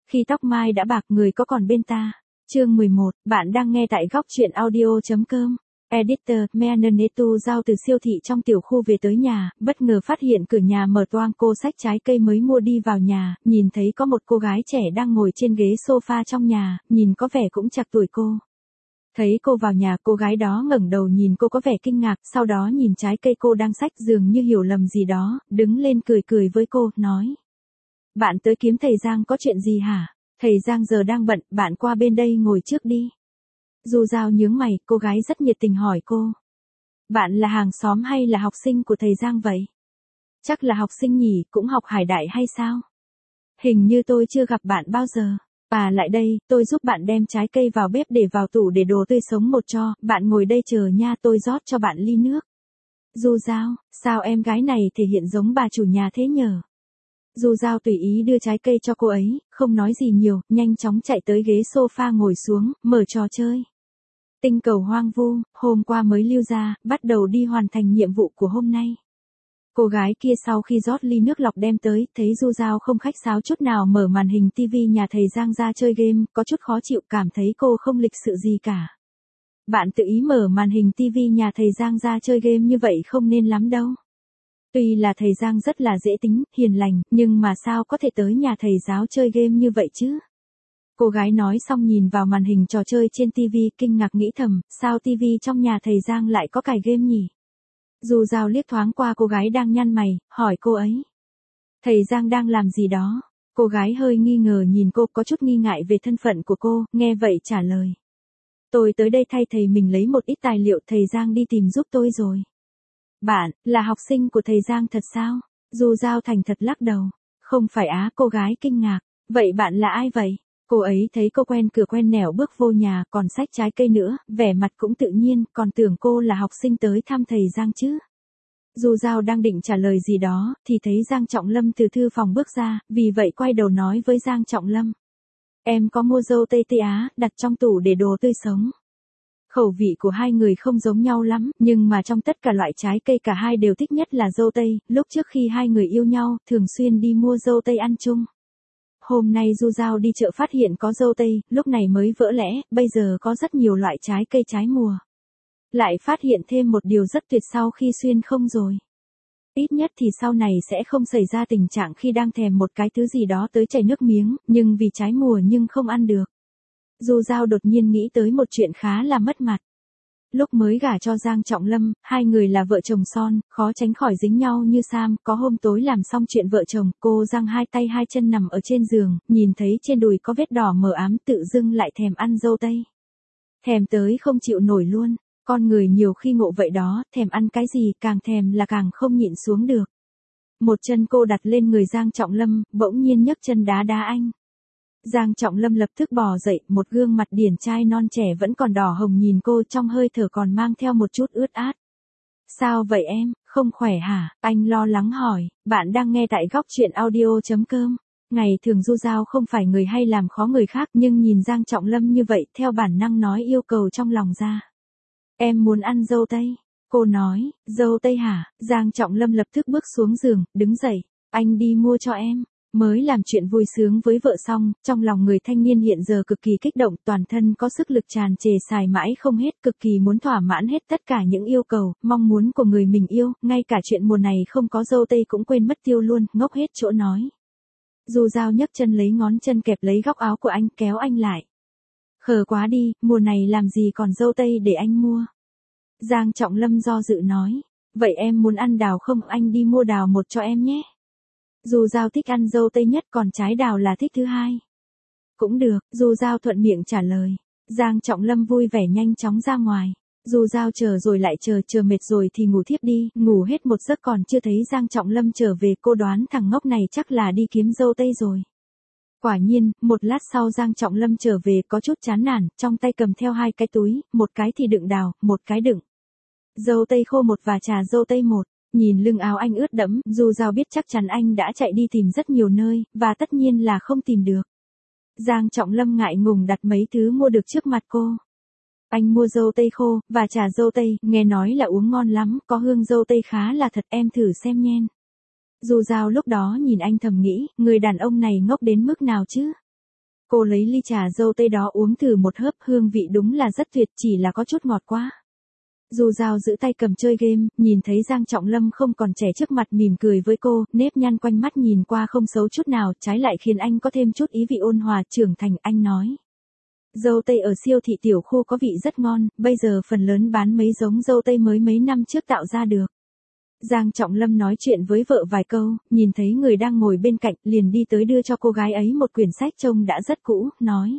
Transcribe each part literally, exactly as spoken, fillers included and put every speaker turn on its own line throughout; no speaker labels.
khi tóc mai đã bạc người có còn bên ta. Chương mười một, bạn đang nghe tại góc truyện audio.com. Editor, Meanetu giao từ siêu thị trong tiểu khu về tới nhà, bất ngờ phát hiện cửa nhà mở toang, cô xách trái cây mới mua đi vào nhà, nhìn thấy có một cô gái trẻ đang ngồi trên ghế sofa trong nhà, nhìn có vẻ cũng chạc tuổi cô. Thấy cô vào nhà, cô gái đó ngẩng đầu nhìn cô có vẻ kinh ngạc, sau đó nhìn trái cây cô đang xách dường như hiểu lầm gì đó, đứng lên cười cười với cô, nói. Bạn tới kiếm thầy Giang có chuyện gì hả? Thầy Giang giờ đang bận, bạn qua bên đây ngồi trước đi. Du Giao nhướng mày, cô gái rất nhiệt tình hỏi cô. Bạn là hàng xóm hay là học sinh của thầy Giang vậy? Chắc là học sinh nhỉ, cũng học Hải Đại hay sao? Hình như tôi chưa gặp bạn bao giờ. À lại đây, tôi giúp bạn đem trái cây vào bếp để vào tủ để đồ tươi sống một cho, bạn ngồi đây chờ nha, tôi rót cho bạn ly nước. Du Giao, sao em gái này thể hiện giống bà chủ nhà thế nhờ? Du Giao tùy ý đưa trái cây cho cô ấy, không nói gì nhiều, nhanh chóng chạy tới ghế sofa ngồi xuống, mở trò chơi. Tinh cầu hoang vu, hôm qua mới lưu ra, bắt đầu đi hoàn thành nhiệm vụ của hôm nay. Cô gái kia sau khi rót ly nước lọc đem tới, thấy Du Giao không khách sáo chút nào mở màn hình tivi nhà thầy Giang ra chơi game, có chút khó chịu, cảm thấy cô không lịch sự gì cả. Bạn tự ý mở màn hình tivi nhà thầy Giang ra chơi game như vậy không nên lắm đâu. Tuy là thầy Giang rất là dễ tính, hiền lành, nhưng mà sao có thể tới nhà thầy giáo chơi game như vậy chứ? Cô gái nói xong nhìn vào màn hình trò chơi trên tivi, kinh ngạc nghĩ thầm, sao tivi trong nhà thầy Giang lại có cài game nhỉ? Du Giao liếc thoáng qua cô gái đang nhăn mày, hỏi cô ấy. Thầy Giang đang làm gì đó? Cô gái hơi nghi ngờ nhìn cô, có chút nghi ngại về thân phận của cô, nghe vậy trả lời. Tôi tới đây thay thầy mình lấy một ít tài liệu, thầy Giang đi tìm giúp tôi rồi. Bạn, là học sinh của thầy Giang thật sao? Du Giao thành thật lắc đầu. Không phải á, cô gái kinh ngạc. Vậy bạn là ai vậy? Cô ấy thấy cô quen cửa quen nẻo bước vô nhà, còn xách trái cây nữa, vẻ mặt cũng tự nhiên, còn tưởng cô là học sinh tới thăm thầy Giang chứ. Du Giao đang định trả lời gì đó, thì thấy Giang Trọng Lâm từ thư phòng bước ra, vì vậy quay đầu nói với Giang Trọng Lâm. Em có mua dâu tây Tây Á, đặt trong tủ để đồ tươi sống. Khẩu vị của hai người không giống nhau lắm, nhưng mà trong tất cả loại trái cây cả hai đều thích nhất là dâu tây, lúc trước khi hai người yêu nhau, thường xuyên đi mua dâu tây ăn chung. Hôm nay Du Giao đi chợ phát hiện có dâu tây, lúc này mới vỡ lẽ, bây giờ có rất nhiều loại trái cây trái mùa. Lại phát hiện thêm một điều rất tuyệt sau khi xuyên không rồi. Ít nhất thì sau này sẽ không xảy ra tình trạng khi đang thèm một cái thứ gì đó tới chảy nước miếng, nhưng vì trái mùa nhưng không ăn được. Du Giao đột nhiên nghĩ tới một chuyện khá là mất mặt. Lúc mới gả cho Giang Trọng Lâm, hai người là vợ chồng son, khó tránh khỏi dính nhau như sam, có hôm tối làm xong chuyện vợ chồng, cô Giang hai tay hai chân nằm ở trên giường, nhìn thấy trên đùi có vết đỏ mờ ám, tự dưng lại thèm ăn dâu tây. Thèm tới không chịu nổi luôn, con người nhiều khi ngộ vậy đó, thèm ăn cái gì càng thèm là càng không nhịn xuống được. Một chân cô đặt lên người Giang Trọng Lâm, bỗng nhiên nhấc chân đá đá anh. Giang Trọng Lâm lập tức bò dậy, một gương mặt điển trai non trẻ vẫn còn đỏ hồng nhìn cô, trong hơi thở còn mang theo một chút ướt át. Sao vậy em, không khỏe hả? Anh lo lắng hỏi. Bạn đang nghe tại góc truyện audio.com. Ngày thường Du Giao không phải người hay làm khó người khác, nhưng nhìn Giang Trọng Lâm như vậy, theo bản năng nói yêu cầu trong lòng ra. Em muốn ăn dâu tây. Cô nói, dâu tây hả? Giang Trọng Lâm lập tức bước xuống giường, đứng dậy. Anh đi mua cho em. Mới làm chuyện vui sướng với vợ xong, trong lòng người thanh niên hiện giờ cực kỳ kích động, toàn thân có sức lực tràn trề xài mãi không hết, cực kỳ muốn thỏa mãn hết tất cả những yêu cầu, mong muốn của người mình yêu, ngay cả chuyện mùa này không có dâu tây cũng quên mất tiêu luôn, ngốc hết chỗ nói. Du Giao nhấc chân lấy ngón chân kẹp lấy góc áo của anh, kéo anh lại. Khờ quá đi, mùa này làm gì còn dâu tây để anh mua. Giang Trọng Lâm do dự nói, vậy em muốn ăn đào không, anh đi mua đào một cho em nhé. Du Giao thích ăn dâu tây nhất, còn trái đào là thích thứ hai. Cũng được, Du Giao thuận miệng trả lời. Giang Trọng Lâm vui vẻ nhanh chóng ra ngoài. Du Giao chờ rồi lại chờ, chờ mệt rồi thì ngủ thiếp đi, ngủ hết một giấc còn chưa thấy Giang Trọng Lâm trở về, cô đoán thằng ngốc này chắc là đi kiếm dâu tây rồi. Quả nhiên, một lát sau Giang Trọng Lâm trở về có chút chán nản, trong tay cầm theo hai cái túi, một cái thì đựng đào, một cái đựng dâu tây khô một và trà dâu tây một. Nhìn lưng áo anh ướt đẫm, Du Giao biết chắc chắn anh đã chạy đi tìm rất nhiều nơi, và tất nhiên là không tìm được. Giang Trọng Lâm ngại ngùng đặt mấy thứ mua được trước mặt cô. Anh mua dâu tây khô, và trà dâu tây, nghe nói là uống ngon lắm, có hương dâu tây khá là thật, em thử xem nhen. Du Giao lúc đó nhìn anh thầm nghĩ, người đàn ông này ngốc đến mức nào chứ? Cô lấy ly trà dâu tây đó uống thử một hớp, hương vị đúng là rất tuyệt, chỉ là có chút ngọt quá. Du Giao giữ tay cầm chơi game, nhìn thấy Giang Trọng Lâm không còn trẻ trước mặt mỉm cười với cô, nếp nhăn quanh mắt nhìn qua không xấu chút nào, trái lại khiến anh có thêm chút ý vị ôn hòa trưởng thành. Anh nói, dâu tây ở siêu thị tiểu khu có vị rất ngon, bây giờ phần lớn bán mấy giống dâu tây mới mấy năm trước tạo ra được. Giang Trọng Lâm nói chuyện với vợ vài câu, nhìn thấy người đang ngồi bên cạnh, liền đi tới đưa cho cô gái ấy một quyển sách trông đã rất cũ, nói,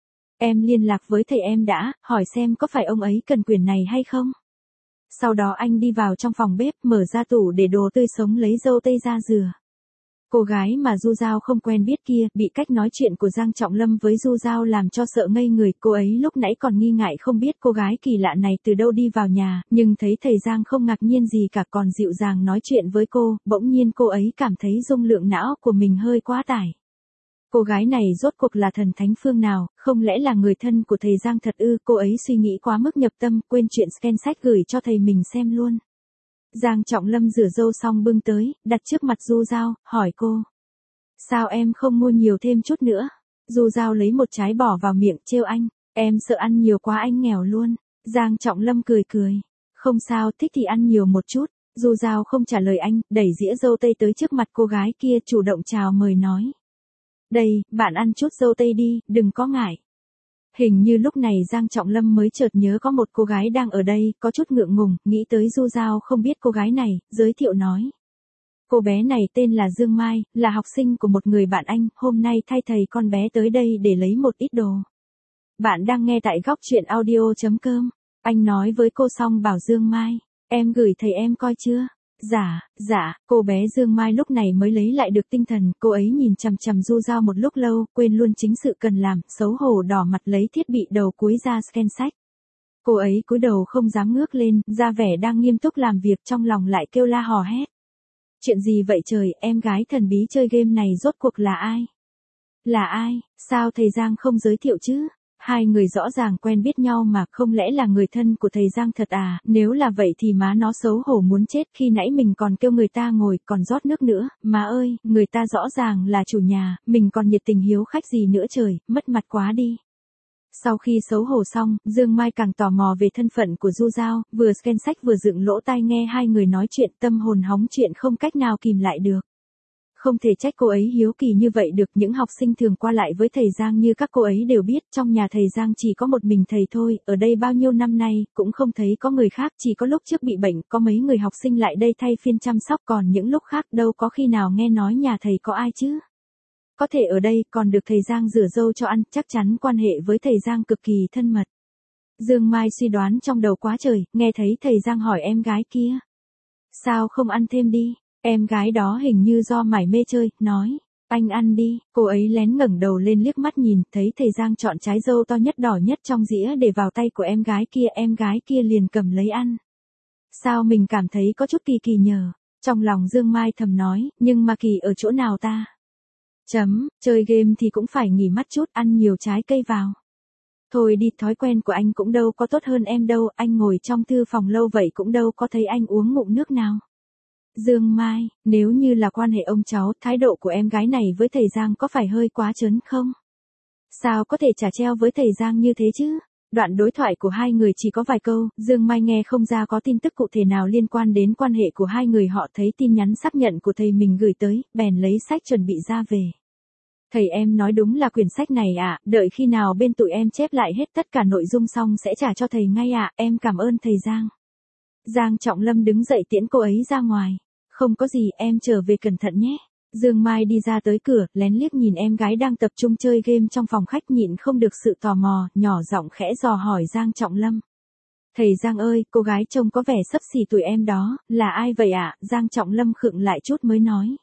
em liên lạc với thầy em đã, hỏi xem có phải ông ấy cần quyển này hay không. Sau đó anh đi vào trong phòng bếp, mở ra tủ để đồ tươi sống lấy dâu tây ra rửa. Cô gái mà Du Giao không quen biết kia, bị cách nói chuyện của Giang Trọng Lâm với Du Giao làm cho sợ ngây người. Cô ấy lúc nãy còn nghi ngại không biết cô gái kỳ lạ này từ đâu đi vào nhà, nhưng thấy thầy Giang không ngạc nhiên gì cả, còn dịu dàng nói chuyện với cô, bỗng nhiên cô ấy cảm thấy dung lượng não của mình hơi quá tải. Cô gái này rốt cuộc là thần thánh phương nào, không lẽ là người thân của thầy Giang thật ư? Cô ấy suy nghĩ quá mức nhập tâm, quên chuyện scan sách gửi cho thầy mình xem luôn. Giang Trọng Lâm rửa râu xong bưng tới, đặt trước mặt Du Giao, hỏi cô, sao em không mua nhiều thêm chút nữa? Du Giao lấy một trái bỏ vào miệng, trêu anh, em sợ ăn nhiều quá anh nghèo luôn. Giang Trọng Lâm cười cười, không sao, thích thì ăn nhiều một chút. Du Giao không trả lời anh, đẩy dĩa dâu tây tới trước mặt cô gái kia, chủ động chào mời nói, đây, bạn ăn chút dâu tây đi, đừng có ngại. Hình như lúc này Giang Trọng Lâm mới chợt nhớ có một cô gái đang ở đây, có chút ngượng ngùng, nghĩ tới Du Giao không biết cô gái này, giới thiệu nói. Cô bé này tên là Dương Mai, là học sinh của một người bạn anh, hôm nay thay thầy con bé tới đây để lấy một ít đồ. Bạn đang nghe tại góc truyện audio chấm com. Anh nói với cô xong bảo Dương Mai, em gửi thầy em coi chưa? Dạ, dạ, cô bé Dương Mai lúc này mới lấy lại được tinh thần, cô ấy nhìn chằm chằm Du Giao một lúc lâu, quên luôn chính sự cần làm, xấu hổ đỏ mặt lấy thiết bị đầu cuối ra scan sách. Cô ấy cúi đầu không dám ngước lên, ra vẻ đang nghiêm túc làm việc, trong lòng lại kêu la hò hét. Chuyện gì vậy trời, em gái thần bí chơi game này rốt cuộc là ai? Là ai, sao thầy Giang không giới thiệu chứ? Hai người rõ ràng quen biết nhau mà, không lẽ là người thân của thầy Giang thật à? Nếu là vậy thì má nó xấu hổ muốn chết, khi nãy mình còn kêu người ta ngồi, còn rót nước nữa. Má ơi, người ta rõ ràng là chủ nhà, mình còn nhiệt tình hiếu khách gì nữa trời, mất mặt quá đi. Sau khi xấu hổ xong, Dương Mai càng tò mò về thân phận của Du Giao, vừa scan sách vừa dựng lỗ tai nghe hai người nói chuyện, tâm hồn hóng chuyện không cách nào kìm lại được. Không thể trách cô ấy hiếu kỳ như vậy được, những học sinh thường qua lại với thầy Giang như các cô ấy đều biết, trong nhà thầy Giang chỉ có một mình thầy thôi, ở đây bao nhiêu năm nay, cũng không thấy có người khác, chỉ có lúc trước bị bệnh, có mấy người học sinh lại đây thay phiên chăm sóc, còn những lúc khác đâu có khi nào nghe nói nhà thầy có ai chứ. Có thể ở đây, còn được thầy Giang rửa râu cho ăn, chắc chắn quan hệ với thầy Giang cực kỳ thân mật. Dương Mai suy đoán trong đầu quá trời, nghe thấy thầy Giang hỏi em gái kia. Sao không ăn thêm đi? Em gái đó hình như do mải mê chơi, nói, anh ăn đi. Cô ấy lén ngẩng đầu lên liếc mắt nhìn, thấy thầy Giang chọn trái dâu to nhất đỏ nhất trong dĩa để vào tay của em gái kia, em gái kia liền cầm lấy ăn. Sao mình cảm thấy có chút kỳ kỳ nhờ? Trong lòng Dương Mai thầm nói, nhưng mà kỳ ở chỗ nào ta? Chấm, chơi game thì cũng phải nghỉ mắt chút, ăn nhiều trái cây vào. Thôi đi, thói quen của anh cũng đâu có tốt hơn em đâu, anh ngồi trong thư phòng lâu vậy cũng đâu có thấy anh uống ngụm nước nào. Dương Mai, nếu như là quan hệ ông cháu, thái độ của em gái này với thầy Giang có phải hơi quá trớn không? Sao có thể trả treo với thầy Giang như thế chứ? Đoạn đối thoại của hai người chỉ có vài câu, Dương Mai nghe không ra có tin tức cụ thể nào liên quan đến quan hệ của hai người, họ thấy tin nhắn xác nhận của thầy mình gửi tới, bèn lấy sách chuẩn bị ra về. Thầy em nói đúng là quyển sách này ạ, à, đợi khi nào bên tụi em chép lại hết tất cả nội dung xong sẽ trả cho thầy ngay ạ, à, em cảm ơn thầy Giang. Giang Trọng Lâm đứng dậy tiễn cô ấy ra ngoài. Không có gì, em trở về cẩn thận nhé. Dương Mai đi ra tới cửa, lén liếc nhìn em gái đang tập trung chơi game trong phòng khách, nhịn không được sự tò mò, nhỏ giọng khẽ dò hỏi Giang Trọng Lâm. Thầy Giang ơi, cô gái trông có vẻ xấp xỉ tuổi em đó, là ai vậy ạ? À? Giang Trọng Lâm khựng lại chút mới nói.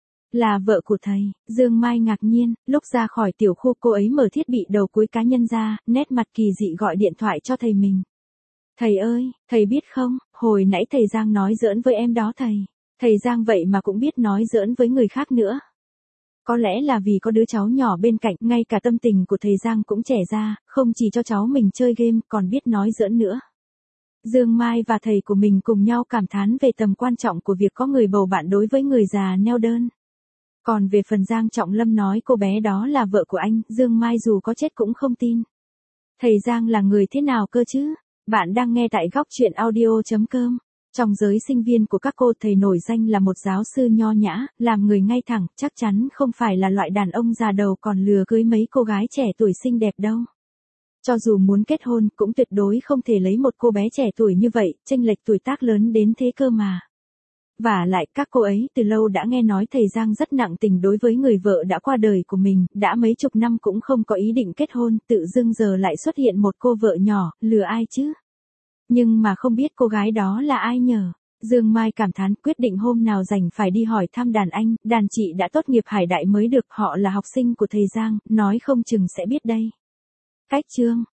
Là vợ của thầy. Dương Mai ngạc nhiên, lúc ra khỏi tiểu khu cô ấy mở thiết bị đầu cuối cá nhân ra, nét mặt kỳ dị gọi điện thoại cho thầy mình. Thầy ơi, thầy biết không, hồi nãy thầy Giang nói giỡn với em đó thầy. Thầy Giang vậy mà cũng biết nói giỡn với người khác nữa. Có lẽ là vì có đứa cháu nhỏ bên cạnh, ngay cả tâm tình của thầy Giang cũng trẻ ra, không chỉ cho cháu mình chơi game, còn biết nói giỡn nữa. Dương Mai và thầy của mình cùng nhau cảm thán về tầm quan trọng của việc có người bầu bạn đối với người già neo đơn. Còn về phần Giang Trọng Lâm nói cô bé đó là vợ của anh, Dương Mai dù có chết cũng không tin. Thầy Giang là người thế nào cơ chứ? Bạn đang nghe tại góc chuyện audio.com. Trong giới sinh viên của các cô, thầy nổi danh là một giáo sư nho nhã, làm người ngay thẳng, chắc chắn không phải là loại đàn ông già đầu còn lừa cưới mấy cô gái trẻ tuổi xinh đẹp đâu. Cho dù muốn kết hôn, cũng tuyệt đối không thể lấy một cô bé trẻ tuổi như vậy, chênh lệch tuổi tác lớn đến thế cơ mà. Vả lại, các cô ấy từ lâu đã nghe nói thầy Giang rất nặng tình đối với người vợ đã qua đời của mình, đã mấy chục năm cũng không có ý định kết hôn, tự dưng giờ lại xuất hiện một cô vợ nhỏ, lừa ai chứ? Nhưng mà không biết cô gái đó là ai nhờ? Dương Mai cảm thán, quyết định hôm nào rảnh phải đi hỏi thăm đàn anh, đàn chị đã tốt nghiệp Hải Đại mới được, họ là học sinh của thầy Giang, nói không chừng sẽ biết đây. Cách chương